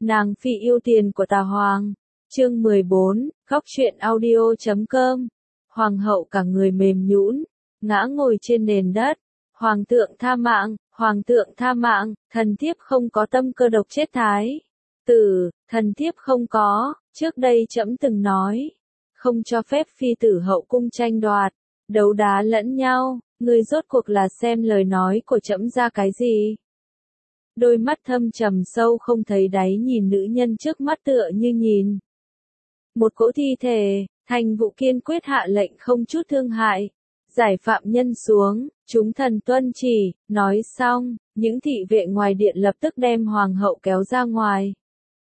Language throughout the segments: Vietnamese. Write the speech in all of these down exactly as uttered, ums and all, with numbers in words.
Nàng phi yêu tiền của Tà Hoàng. Chương mười bốn, Góc truyện audio chấm com. Hoàng hậu cả người mềm nhũn, ngã ngồi trên nền đất. Hoàng thượng tha mạng, hoàng thượng tha mạng, thần thiếp không có tâm cơ độc chết thái tử, thần thiếp không có, trước đây trẫm từng nói, không cho phép phi tử hậu cung tranh đoạt, đấu đá lẫn nhau, ngươi rốt cuộc là xem lời nói của trẫm ra cái gì? Đôi mắt thâm trầm sâu không thấy đáy nhìn nữ nhân trước mắt tựa như nhìn một cỗ thi thể. Thành Vũ kiên quyết hạ lệnh không chút thương hại, giải phạm nhân xuống, chúng thần tuân chỉ. Nói xong, những thị vệ ngoài điện lập tức đem hoàng hậu kéo ra ngoài.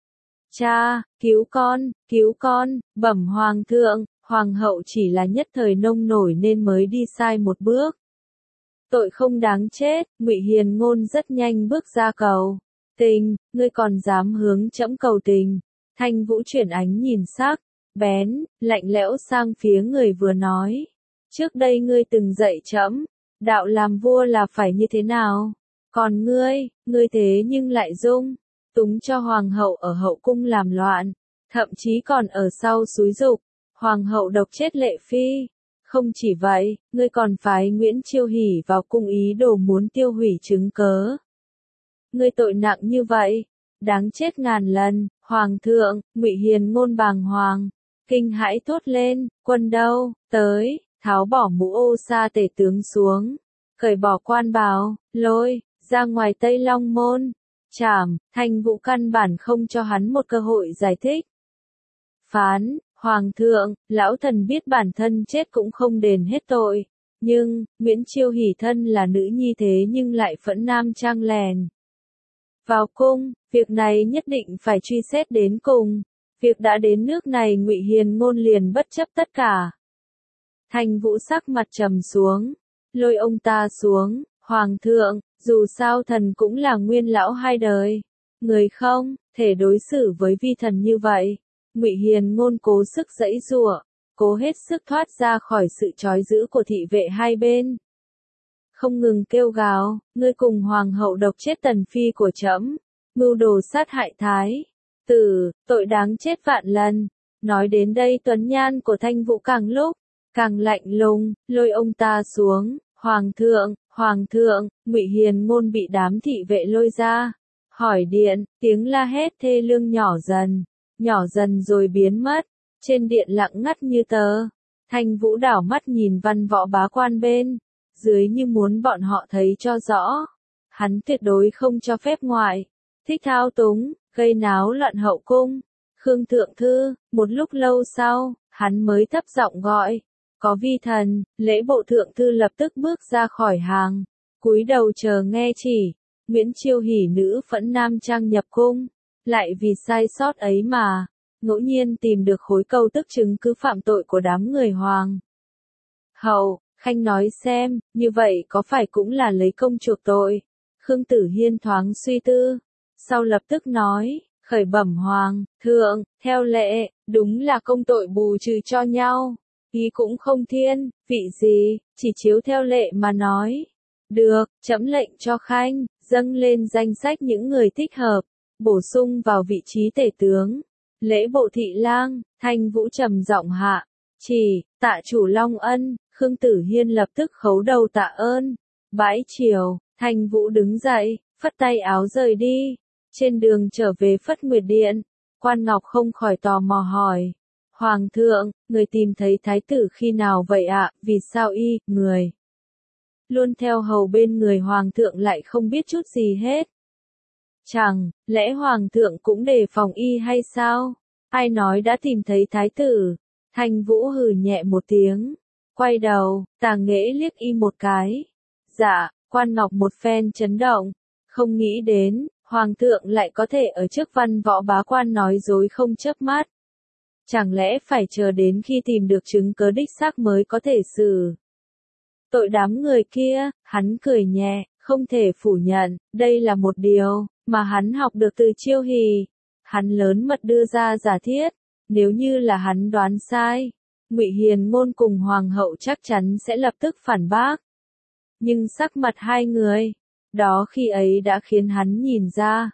Cha, cứu con, cứu con, bẩm hoàng thượng, hoàng hậu chỉ là nhất thời nông nổi nên mới đi sai một bước. Tội không đáng chết. Ngụy Hiền Ngôn rất nhanh bước ra cầu tình, ngươi còn dám hướng trẫm cầu tình? Thanh Vũ chuyển ánh nhìn sắc bén, lạnh lẽo sang phía người vừa nói. Trước đây ngươi từng dạy trẫm, đạo làm vua là phải như thế nào? Còn ngươi, ngươi thế nhưng lại dung túng cho hoàng hậu ở hậu cung làm loạn, thậm chí còn ở sau xúi giục hoàng hậu độc chết Lệ Phi. Không chỉ vậy, ngươi còn phái Nguyễn Chiêu Hỉ vào cung ý đồ muốn tiêu hủy chứng cớ. Ngươi tội nặng như vậy, đáng chết ngàn lần. Hoàng thượng, Ngụy Hiền Ngôn bàng hoàng, kinh hãi thốt lên, quân đâu, tới, tháo bỏ mũ ô sa tể tướng xuống, cởi bỏ quan bào, lôi ra ngoài Tây Long môn, trảm. Thanh Vũ căn bản không cho hắn một cơ hội giải thích. Phán, hoàng thượng, lão thần biết bản thân chết cũng không đền hết tội, nhưng, Nguyễn Chiêu Hỉ thân là nữ nhi thế nhưng lại phẫn nam trang lèn vào cung, việc này nhất định phải truy xét đến cùng. Việc đã đến nước này Ngụy Hiền Ngôn liền bất chấp tất cả. Thanh Vũ sắc mặt trầm xuống, lôi ông ta xuống. Hoàng thượng, dù sao thần cũng là nguyên lão hai đời, người không thể đối xử với vi thần như vậy. Ngụy Hiền Ngôn cố sức giãy giụa, cố hết sức thoát ra khỏi sự trói giữ của thị vệ hai bên. Không ngừng kêu gào, ngươi cùng hoàng hậu độc chết tần phi của trẫm, mưu đồ sát hại thái tử, tội đáng chết vạn lần. Nói đến đây tuấn nhan của Thanh Vũ càng lúc càng lạnh lùng, lôi ông ta xuống. Hoàng thượng, hoàng thượng, Ngụy Hiền Ngôn bị đám thị vệ lôi ra hỏi điện, tiếng la hét thê lương nhỏ dần, nhỏ dần rồi biến mất. Trên điện lặng ngắt như tờ. Thanh Vũ đảo mắt nhìn văn võ bá quan bên dưới như muốn bọn họ thấy cho rõ. Hắn tuyệt đối không cho phép ngoại thích thao túng, gây náo loạn hậu cung. Khương thượng thư. Một lúc lâu sau, hắn mới thấp giọng gọi, có vi thần. Lễ bộ thượng thư lập tức bước ra khỏi hàng, cúi đầu chờ nghe chỉ. Nguyễn Chiêu Hỉ nữ phẫn nam trang nhập cung, lại vì sai sót ấy mà ngẫu nhiên tìm được khối câu tức chứng cứ phạm tội của đám người hoàng hậu. Khanh nói xem, như vậy có phải cũng là lấy công chuộc tội? Khương Tử Hiên thoáng suy tư, sau lập tức nói, khởi bẩm hoàng thượng, theo lệ, đúng là công tội bù trừ cho nhau. Ý cũng không thiên vị gì, chỉ chiếu theo lệ mà nói. Được, trẫm lệnh cho Khanh dâng lên danh sách những người thích hợp, bổ sung vào vị trí tể tướng. Lễ bộ thị lang. Thanh Vũ trầm giọng hạ chỉ, tạ chủ Long ân. Khương Tử Hiên lập tức khấu đầu tạ ơn. Bãi triều, Thanh Vũ đứng dậy, phất tay áo rời đi. Trên đường trở về Phất Nguyệt Điện, Quan Ngọc không khỏi tò mò hỏi, hoàng thượng, người tìm thấy thái tử khi nào vậy ạ? Vì sao y, người luôn theo hầu bên người hoàng thượng lại không biết chút gì hết? Chẳng lẽ hoàng thượng cũng đề phòng y hay sao? Ai nói đã tìm thấy thái tử? Thanh Vũ hừ nhẹ một tiếng, quay đầu, Tà Nghễ liếc y một cái. Dạ. Quan Ngọc một phen chấn động, không nghĩ đến hoàng thượng lại có thể ở trước văn võ bá quan nói dối không chớp mắt. Chẳng lẽ phải chờ đến khi tìm được chứng cớ đích xác mới có thể xử tội đám người kia? Hắn cười nhẹ, không thể phủ nhận, đây là một điều mà hắn học được từ Chiêu Hỉ. Hắn lớn mật đưa ra giả thiết, nếu như là hắn đoán sai, Ngụy Hiền Ngôn cùng hoàng hậu chắc chắn sẽ lập tức phản bác. Nhưng sắc mặt hai người đó khi ấy đã khiến hắn nhìn ra,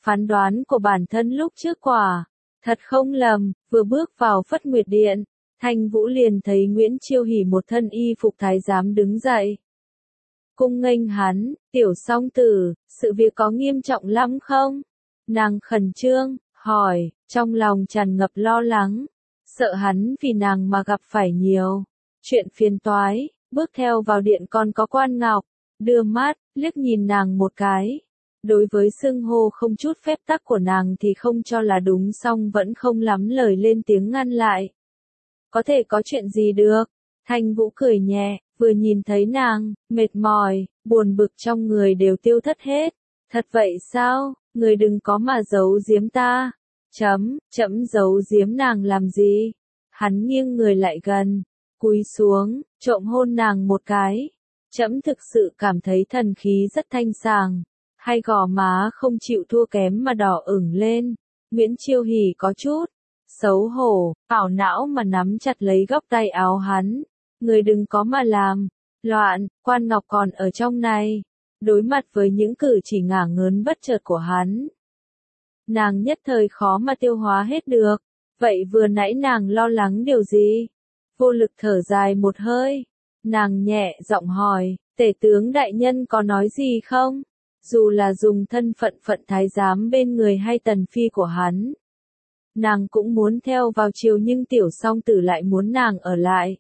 phán đoán của bản thân lúc trước quả thật không lầm, vừa bước vào Phất Nguyệt Điện, Thanh Vũ liền thấy Nguyễn Chiêu Hỷ một thân y phục thái giám đứng dậy. Cung nghênh hắn, tiểu song tử, sự việc có nghiêm trọng lắm không? Nàng khẩn trương, hỏi, trong lòng tràn ngập lo lắng, sợ hắn vì nàng mà gặp phải nhiều chuyện phiền toái. Bước theo vào điện còn có Quan Ngọc, đưa mắt, liếc nhìn nàng một cái. Đối với xưng hô không chút phép tắc của nàng thì không cho là đúng, song vẫn không lắm lời lên tiếng ngăn lại. Có thể có chuyện gì được? Thanh Vũ cười nhẹ, vừa nhìn thấy nàng, mệt mỏi, buồn bực trong người đều tiêu thất hết. Thật vậy sao? Người đừng có mà giấu giếm ta. Chấm, chấm giấu giếm nàng làm gì? Hắn nghiêng người lại gần, cúi xuống, trộm hôn nàng một cái. Chấm thực sự cảm thấy thần khí rất thanh sàng. Hai gò má không chịu thua kém mà đỏ ửng lên. Nguyễn Chiêu Hỷ có chút xấu hổ, ảo não mà nắm chặt lấy góc tay áo hắn. Người đừng có mà làm loạn, Quan Ngọc còn ở trong này. Đối mặt với những cử chỉ ngả ngớn bất chợt của hắn, nàng nhất thời khó mà tiêu hóa hết được. Vậy vừa nãy nàng lo lắng điều gì? Vô lực thở dài một hơi, nàng nhẹ giọng hỏi, tể tướng đại nhân có nói gì không? Dù là dùng thân phận phận thái giám bên người hay tần phi của hắn, nàng cũng muốn theo vào triều, nhưng tiểu song tử lại muốn nàng ở lại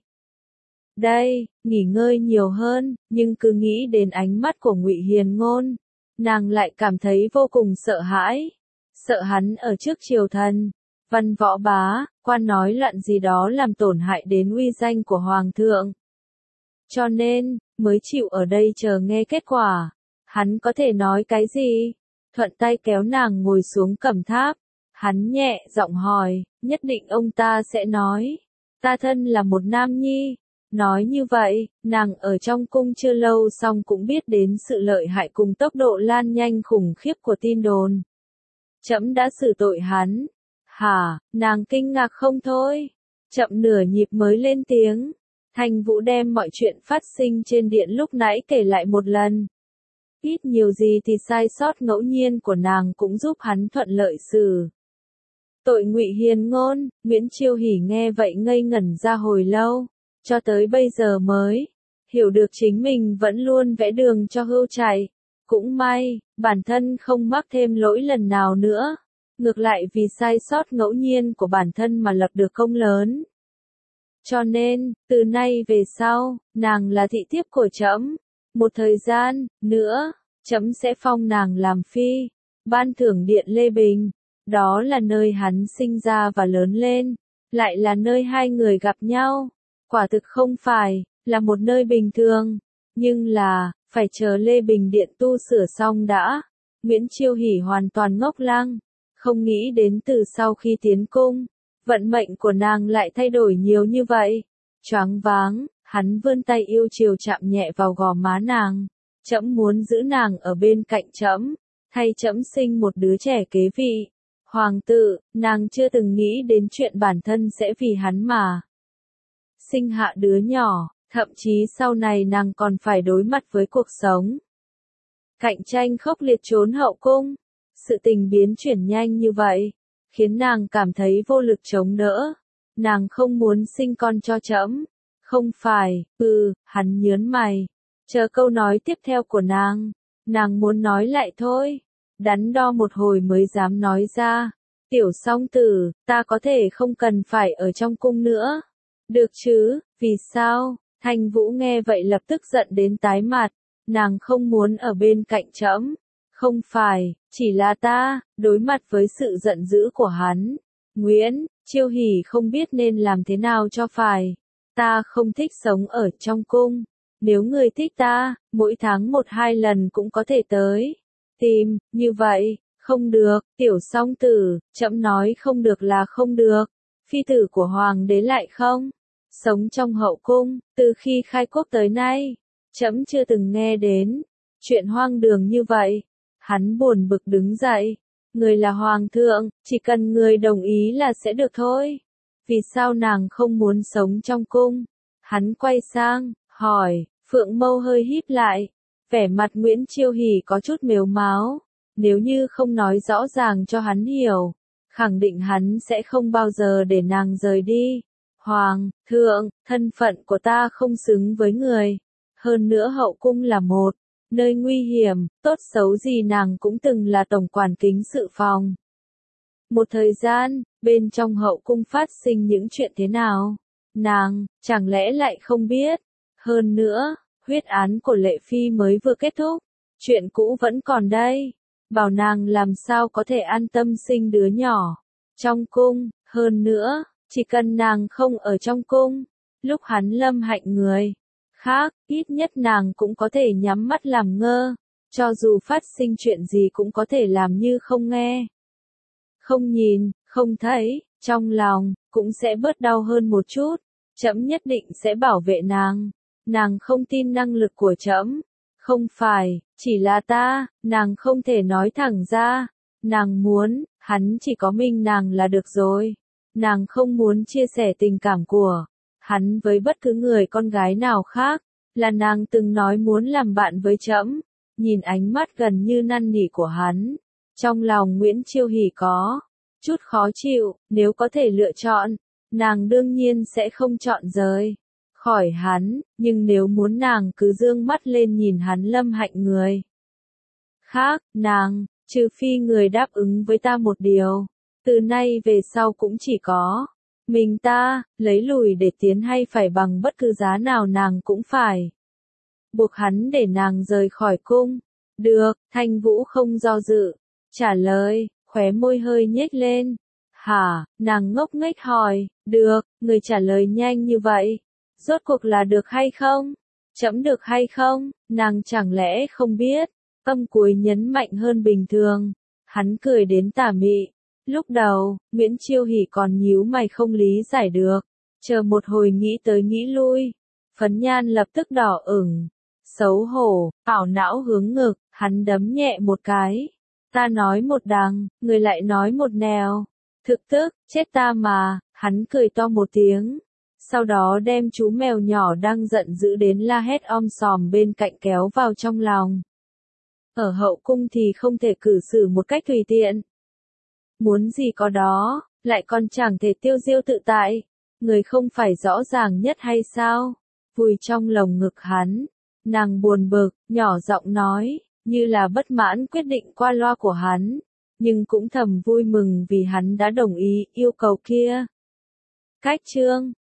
đây, nghỉ ngơi nhiều hơn. Nhưng cứ nghĩ đến ánh mắt của Ngụy Hiền Ngôn, nàng lại cảm thấy vô cùng sợ hãi. Sợ hắn ở trước triều thần, văn võ bá, quan nói loạn gì đó làm tổn hại đến uy danh của Hoàng thượng. Cho nên, mới chịu ở đây chờ nghe kết quả. Hắn có thể nói cái gì? Thuận tay kéo nàng ngồi xuống cẩm tháp. Hắn nhẹ giọng hỏi, nhất định ông ta sẽ nói, ta thân là một nam nhi. Nói như vậy, nàng ở trong cung chưa lâu song cũng biết đến sự lợi hại cùng tốc độ lan nhanh khủng khiếp của tin đồn. Trẫm đã xử tội hắn. Hả? Nàng kinh ngạc không thôi. Chậm nửa nhịp mới lên tiếng. Thanh Vũ đem mọi chuyện phát sinh trên điện lúc nãy kể lại một lần. Ít nhiều gì thì sai sót ngẫu nhiên của nàng cũng giúp hắn thuận lợi xử tội Ngụy Hiền Ngôn. Nguyễn Chiêu Hỷ nghe vậy ngây ngẩn ra hồi lâu, cho tới bây giờ mới hiểu được chính mình vẫn luôn vẽ đường cho hươu chạy. Cũng may, bản thân không mắc thêm lỗi lần nào nữa. Ngược lại vì sai sót ngẫu nhiên của bản thân mà lập được công lớn. Cho nên, từ nay về sau, nàng là thị thiếp của trẫm. Một thời gian nữa, trẫm sẽ phong nàng làm phi, ban thưởng điện Lê Bình. Đó là nơi hắn sinh ra và lớn lên, lại là nơi hai người gặp nhau. Quả thực không phải là một nơi bình thường, nhưng là phải chờ Lê Bình điện tu sửa xong đã. Nguyễn Chiêu Hỷ hoàn toàn ngốc lăng, không nghĩ đến từ sau khi tiến cung, vận mệnh của nàng lại thay đổi nhiều như vậy. Choáng váng, hắn vươn tay yêu chiều chạm nhẹ vào gò má nàng. Trẫm muốn giữ nàng ở bên cạnh trẫm, thay trẫm sinh một đứa trẻ kế vị. Hoàng tử, nàng chưa từng nghĩ đến chuyện bản thân sẽ vì hắn mà sinh hạ đứa nhỏ, thậm chí sau này nàng còn phải đối mặt với cuộc sống cạnh tranh khốc liệt trốn hậu cung. Sự tình biến chuyển nhanh như vậy, khiến nàng cảm thấy vô lực chống đỡ. Nàng không muốn sinh con cho trẫm. Không phải, ừ, hắn nhớn mày, chờ câu nói tiếp theo của nàng. Nàng muốn nói lại thôi, đắn đo một hồi mới dám nói ra. Tiểu song tử, ta có thể không cần phải ở trong cung nữa. Được chứ, vì sao? Thanh Vũ nghe vậy lập tức giận đến tái mặt. Nàng không muốn ở bên cạnh trẫm. Không phải, chỉ là ta. Đối mặt với sự giận dữ của hắn, Nguyễn Chiêu Hỷ không biết nên làm thế nào cho phải. Ta không thích sống ở trong cung. Nếu người thích ta, mỗi tháng một hai lần cũng có thể tới tìm. Như vậy, không được. Tiểu song tử, trẫm nói không được là không được. Phi tử của hoàng đế lại không sống trong hậu cung. Từ khi khai quốc tới nay, trẫm chưa từng nghe đến chuyện hoang đường như vậy. Hắn buồn bực đứng dậy. Người là hoàng thượng, chỉ cần người đồng ý là sẽ được thôi. Vì sao nàng không muốn sống trong cung? Hắn quay sang, hỏi, phượng mâu hơi híp lại. Vẻ mặt Nguyễn Chiêu Hỷ có chút mếu máo. Nếu như không nói rõ ràng cho hắn hiểu, khẳng định hắn sẽ không bao giờ để nàng rời đi. Hoàng thượng, thân phận của ta không xứng với người. Hơn nữa hậu cung là một nơi nguy hiểm, tốt xấu gì nàng cũng từng là tổng quản kính sự phòng. Một thời gian, bên trong hậu cung phát sinh những chuyện thế nào? Nàng, chẳng lẽ lại không biết? Hơn nữa, huyết án của Lệ Phi mới vừa kết thúc, chuyện cũ vẫn còn đây. Bảo nàng làm sao có thể an tâm sinh đứa nhỏ trong cung, hơn nữa, chỉ cần nàng không ở trong cung, lúc hắn lâm hạnh người khác, ít nhất nàng cũng có thể nhắm mắt làm ngơ, cho dù phát sinh chuyện gì cũng có thể làm như không nghe, không nhìn, không thấy, trong lòng cũng sẽ bớt đau hơn một chút. Trẫm nhất định sẽ bảo vệ nàng. Nàng không tin năng lực của trẫm. Không phải, chỉ là ta, nàng không thể nói thẳng ra. Nàng muốn, hắn chỉ có mình nàng là được rồi. Nàng không muốn chia sẻ tình cảm của hắn với bất cứ người con gái nào khác. Là nàng từng nói muốn làm bạn với trẫm. Nhìn ánh mắt gần như năn nỉ của hắn, trong lòng Nguyễn Chiêu Hỷ có chút khó chịu. Nếu có thể lựa chọn, nàng đương nhiên sẽ không chọn rời khỏi hắn, nhưng nếu muốn nàng cứ dương mắt lên nhìn hắn lâm hạnh người khác, nàng, trừ phi người đáp ứng với ta một điều, từ nay về sau cũng chỉ có mình ta, lấy lùi để tiến hay phải bằng bất cứ giá nào nàng cũng phải buộc hắn để nàng rời khỏi cung. Được, Thanh Vũ không do dự, trả lời, khóe môi hơi nhếch lên. Hả, nàng ngốc nghếch hỏi, được, người trả lời nhanh như vậy. Rốt cuộc là được hay không? Trẫm được hay không? Nàng chẳng lẽ không biết? Âm cuối nhấn mạnh hơn bình thường. Hắn cười đến tà mị. Lúc đầu, Nguyễn Chiêu Hỷ còn nhíu mày không lý giải được. Chờ một hồi nghĩ tới nghĩ lui. Phấn nhan lập tức đỏ ửng. Xấu hổ, ảo não hướng ngực, hắn đấm nhẹ một cái. Ta nói một đằng, người lại nói một nẻo. Thực tức, chết ta mà, hắn cười to một tiếng. Sau đó đem chú mèo nhỏ đang giận dữ đến la hét om sòm bên cạnh kéo vào trong lòng. Ở hậu cung thì không thể cử xử một cách tùy tiện. Muốn gì có đó, lại còn chẳng thể tiêu diêu tự tại. Người không phải rõ ràng nhất hay sao? Vùi trong lồng ngực hắn. Nàng buồn bực, nhỏ giọng nói, như là bất mãn quyết định qua loa của hắn. Nhưng cũng thầm vui mừng vì hắn đã đồng ý yêu cầu kia. Cách chương